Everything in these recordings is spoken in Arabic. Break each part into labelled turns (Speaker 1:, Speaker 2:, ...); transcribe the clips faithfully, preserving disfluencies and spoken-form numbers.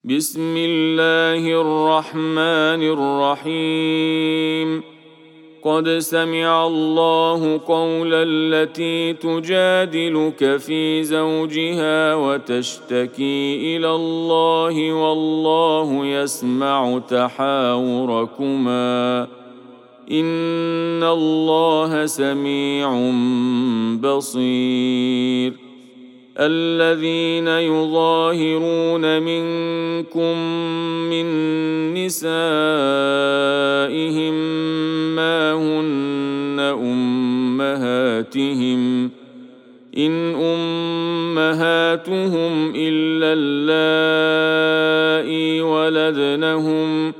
Speaker 1: بسم الله الرحمن الرحيم. قد سمع الله قول التي تجادلك في زوجها وتشتكي إلى الله والله يسمع تحاوركما إن الله سميع بصير. الذين يظاهرون منكم من نسائهم ما هن أمهاتهم إن أمهاتهم إلا اللائي ولدنهم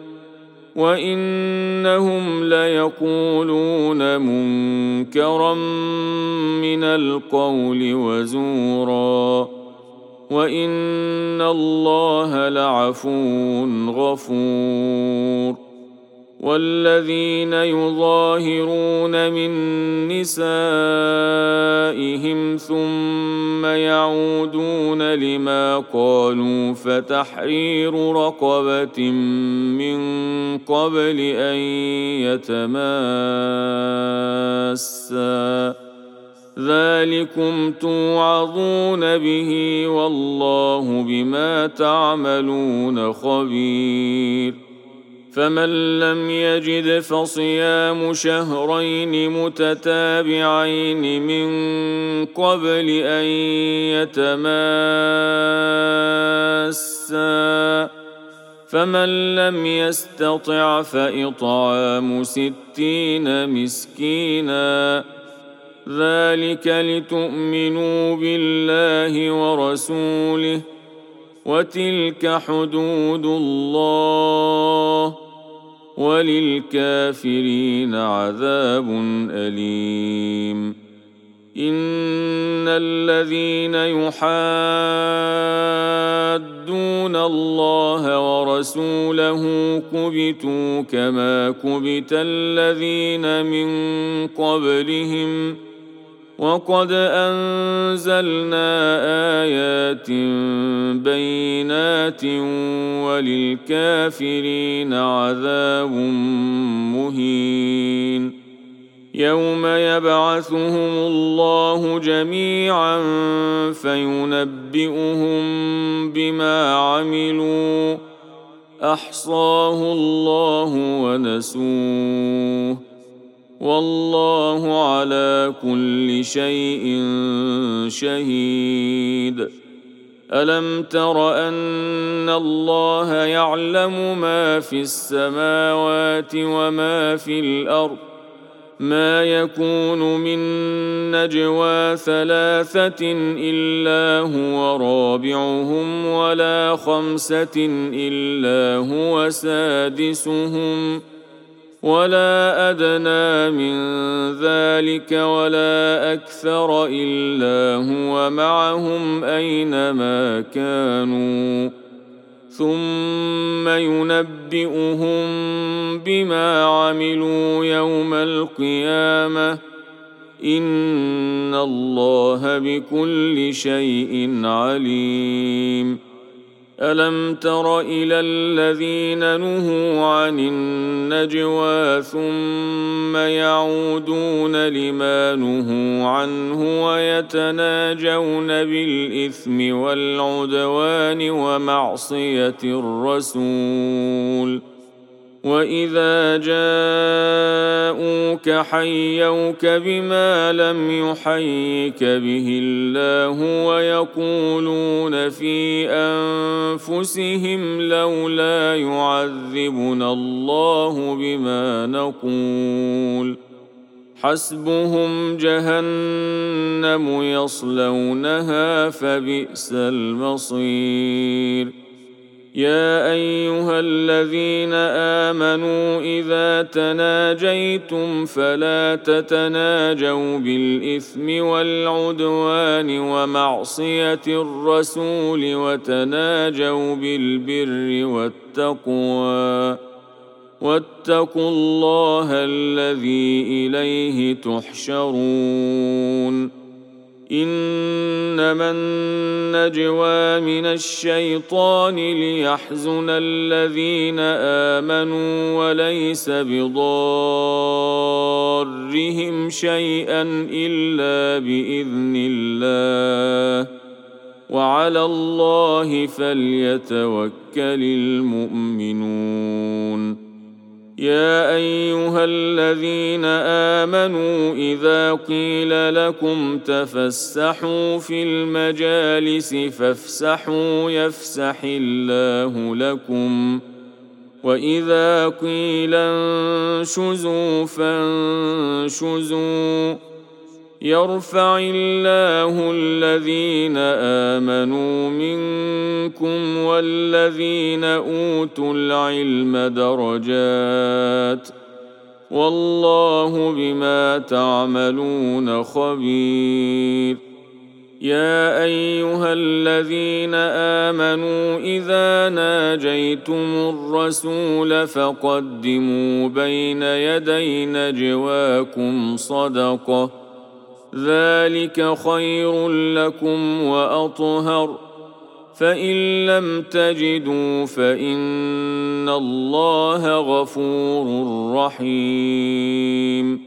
Speaker 1: وإنهم ليقولون منكرا من القول وزورا وإن الله لعفو غفور. والذين يظاهرون من نسائهم ثم يعودون لما قالوا فتحرير رقبة من قبل أن يتماسا ذلكم توعظون به والله بما تعملون خبير. فمن لم يجد فصيام شهرين متتابعين من قبل أن يتماسا فمن لم يستطع فإطعام ستين مسكينا ذلك لتؤمنوا بالله ورسوله وتلك حدود الله وللكافرين عذاب أليم. إن الذين يحادون الله ورسوله كبتوا كما كبت الذين من قبلهم وقد أنزلنا آيات بينات وللكافرين عذاب مهين. يوم يبعثهم الله جميعا فينبئهم بما عملوا أحصاه الله ونسوه والله على كل شيء شهيد. ألم تر أن الله يعلم ما في السماوات وما في الأرض ما يكون من نجوى ثلاثة إلا هو رابعهم ولا خمسة إلا هو سادسهم ولا أدنى من ذلك ولا أكثر إلا هو معهم أينما كانوا ثم ينبئهم بما عملوا يوم القيامة إن الله بكل شيء عليم. ألم تر إلى الذين نهوا عن النجوى ثم يعودون لما نهوا عنه ويتناجون بالإثم والعدوان ومعصية الرسول وإذا جاءوك حيوك بما لم يحيك به الله ويقولون في أنفسهم لولا يعذبنا الله بما نقول حسبهم جهنم يصلونها فبئس المصير. يا أيها الذين آمنوا إذا تناجيتم فلا تتناجوا بالإثم والعدوان ومعصية الرسول وتناجوا بالبر والتقوى واتقوا الله الذي إليه تحشرون. إنما النجوى من الشيطان ليحزن الذين آمنوا وليس بضارهم شيئا إلا بإذن الله وعلى الله فليتوكل المؤمنون. يا أيها الذين آمنوا إذا قيل لكم تفسحوا في المجالس فافسحوا يفسح الله لكم وإذا قيل انشزوا فانشزوا يرفع الله الذين آمنوا منكم والذين أوتوا العلم درجات والله بما تعملون خبير. يا أيها الذين آمنوا إذا ناجيتم الرسول فقدموا بين يدي نجواكم صدقة ذلك خير لكم وأطهر فإن لم تجدوا فإن الله غفور رحيم.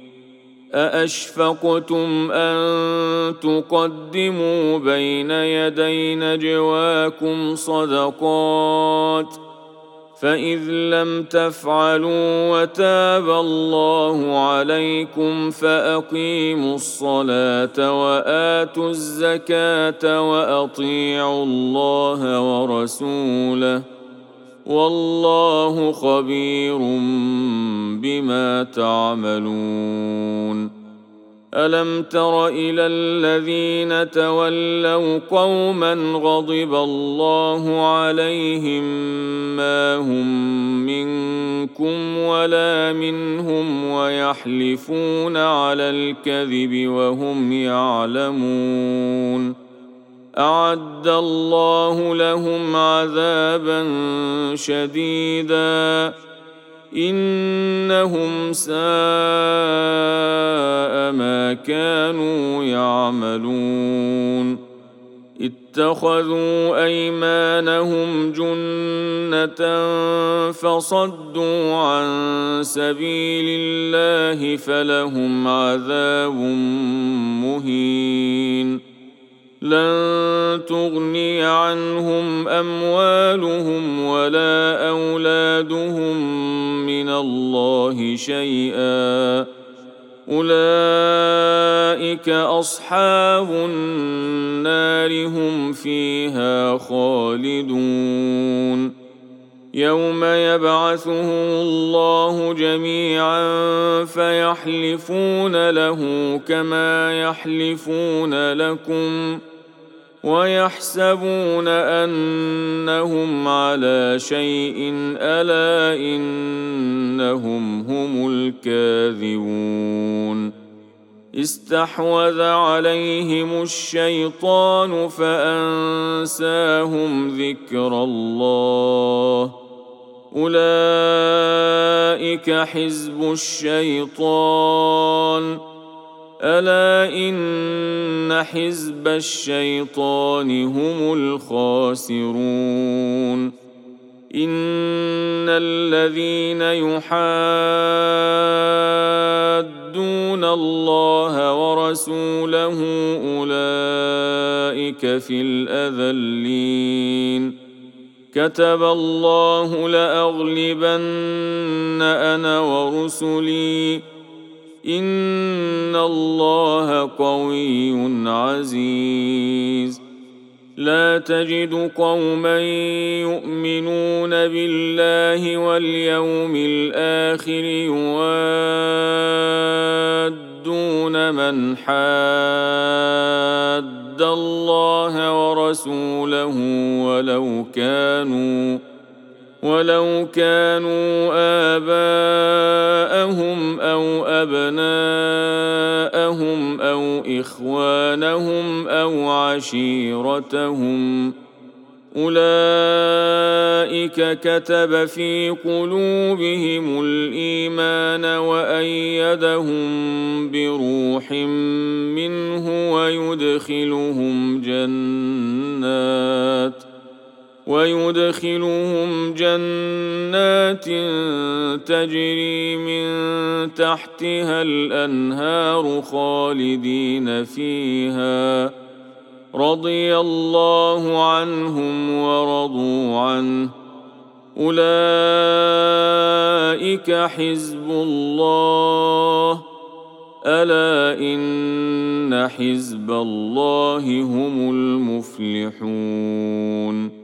Speaker 1: أأشفقتم أن تقدموا بين يدي نجواكم صدقات فإذ لم تفعلوا وتاب الله عليكم فأقيموا الصلاة وآتوا الزكاة وأطيعوا الله ورسوله والله خبير بما تعملون. ألم تر إلى الذين تولوا قوما غضب الله عليهم ما هم منكم ولا منهم ويحلفون على الكذب وهم يعلمون أعد الله لهم عذابا شديدا إنهم ساء ما كانوا يعملون. اتخذوا أيمانهم جنة فصدوا عن سبيل الله فلهم عذاب مهين. لن تغني عنهم أموالهم ولا أولادهم من الله شيئا أولئك أصحاب النار هم فيها خالدون. يوم يبعثهم الله جميعا فيحلفون له كما يحلفون لكم ويحسبون أنهم على شيء ألا إنهم هم الكاذبون. استحوذ عليهم الشيطان فأنساهم ذكر الله أولئك حزب الشيطان ألا إن حزب الشيطان هم الخاسرون. إن الذين يحادون الله ورسوله أولئك في الأذلين. كتب الله لأغلبن أنا ورسلي إن الله قوي عزيز. لا تجد قوما يؤمنون بالله واليوم الآخر يوادون من حاد الله ورسوله ولو كانوا ولو كانوا آباءهم أو أبناءهم أو إخوانهم أو عشيرتهم أولئك اولئك كتب في قلوبهم الايمان وايدهم بروح منه ويدخلهم جنات ويدخلهم جنات تجري من تحتها الانهار خالدين فيها رضي الله عنهم ورضوا عنه اولئك حزب الله الا ان حزب الله هم المفلحون.